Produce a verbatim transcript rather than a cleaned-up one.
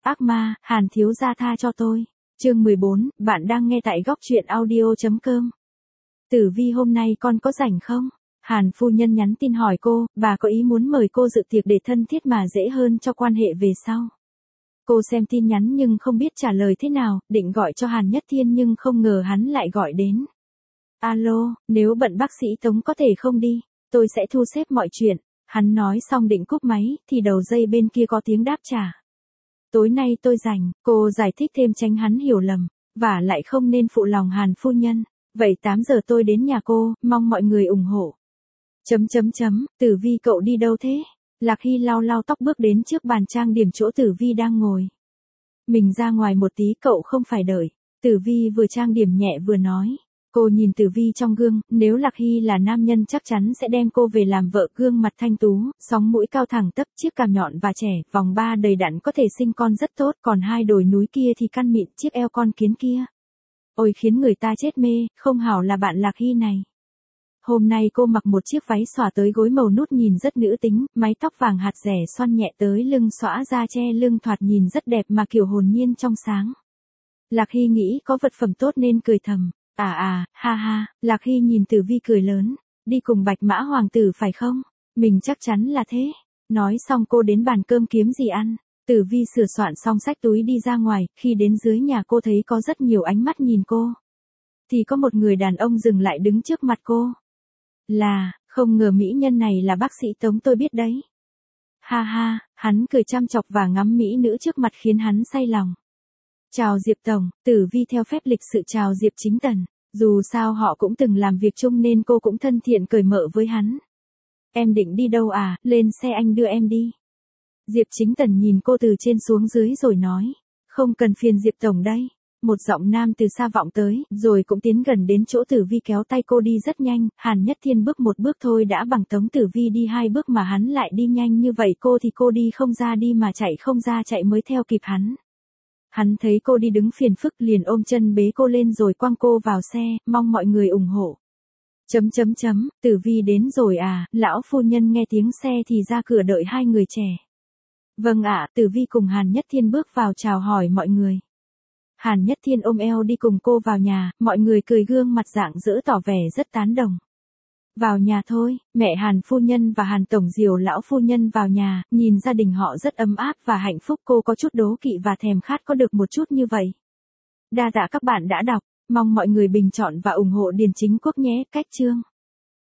Ác ma, Hàn thiếu gia tha cho tôi. Chương mười bốn, bạn đang nghe tại góc truyện audio.com. Tử Vi hôm nay con có rảnh không? Hàn phu nhân nhắn tin hỏi cô, bà có ý muốn mời cô dự tiệc để thân thiết mà dễ hơn cho quan hệ về sau. Cô xem tin nhắn nhưng không biết trả lời thế nào, định gọi cho Hàn Nhất Thiên nhưng không ngờ hắn lại gọi đến. Alo, nếu bận bác sĩ Tống có thể không đi, tôi sẽ thu xếp mọi chuyện. Hắn nói xong định cúp máy, thì đầu dây bên kia có tiếng đáp trả. Tối nay tôi rảnh, cô giải thích thêm tránh hắn hiểu lầm, và lại không nên phụ lòng Hàn phu nhân. Vậy tám giờ tôi đến nhà cô, mong mọi người ủng hộ. Chấm chấm chấm, Tử Vi cậu đi đâu thế? Lạc Hy lau lau tóc bước đến trước bàn trang điểm chỗ Tử Vi đang ngồi. Mình ra ngoài một tí, cậu không phải đợi. Tử Vi vừa trang điểm nhẹ vừa nói. Cô nhìn Tử Vi trong gương, nếu Lạc Hy là nam nhân chắc chắn sẽ đem cô về làm vợ. Gương mặt thanh tú, sóng mũi cao thẳng tắp, chiếc cằm nhọn và trẻ, vòng ba đầy đặn có thể sinh con rất tốt, còn hai đồi núi kia thì căn mịn, chiếc eo con kiến kia. Ôi khiến người ta chết mê, không hảo là bạn Lạc Hy này. Hôm nay cô mặc một chiếc váy xõa tới gối màu nút nhìn rất nữ tính, mái tóc vàng hạt rẻ xoăn nhẹ tới lưng xõa ra che lưng thoạt nhìn rất đẹp mà kiểu hồn nhiên trong sáng. Lạc Hy nghĩ có vật phẩm tốt nên cười thầm. À à, ha ha, Lạc Hy nhìn Tử Vi cười lớn, đi cùng Bạch Mã Hoàng tử phải không? Mình chắc chắn là thế. Nói xong cô đến bàn cơm kiếm gì ăn. Tử Vi sửa soạn xong xách túi đi ra ngoài, khi đến dưới nhà cô thấy có rất nhiều ánh mắt nhìn cô. Thì có một người đàn ông dừng lại đứng trước mặt cô. Là, không ngờ mỹ nhân này là bác sĩ Tống tôi biết đấy. Ha ha, hắn cười chăm chọc và ngắm mỹ nữ trước mặt khiến hắn say lòng. Chào Diệp Tổng, Tử Vi theo phép lịch sự chào Diệp Chính Tần, dù sao họ cũng từng làm việc chung nên cô cũng thân thiện cởi mở với hắn. Em định đi đâu à, lên xe anh đưa em đi. Diệp Chính Tần nhìn cô từ trên xuống dưới rồi nói, không cần phiền Diệp Tổng đây. Một giọng nam từ xa vọng tới, rồi cũng tiến gần đến chỗ Tử Vi kéo tay cô đi rất nhanh. Hàn Nhất Thiên bước một bước thôi đã bằng Tống Tử Vi đi hai bước mà hắn lại đi nhanh như vậy, cô thì cô đi không ra đi mà chạy không ra chạy mới theo kịp hắn. Hắn thấy cô đi đứng phiền phức liền ôm chân bế cô lên rồi quăng cô vào xe, mong mọi người ủng hộ. Chấm chấm chấm, Tử Vi đến rồi à, lão phu nhân nghe tiếng xe thì ra cửa đợi hai người trẻ. Vâng ạ, Tử Vi cùng Hàn Nhất Thiên bước vào chào hỏi mọi người. Hàn Nhất Thiên ôm eo đi cùng cô vào nhà, mọi người cười gương mặt rạng rỡ tỏ vẻ rất tán đồng. Vào nhà thôi, mẹ Hàn phu nhân và Hàn tổng diều lão phu nhân vào nhà, nhìn gia đình họ rất ấm áp và hạnh phúc, cô có chút đố kỵ và thèm khát có được một chút như vậy. Đa tạ các bạn đã đọc, mong mọi người bình chọn và ủng hộ Điền Chính Quốc nhé, cách chương.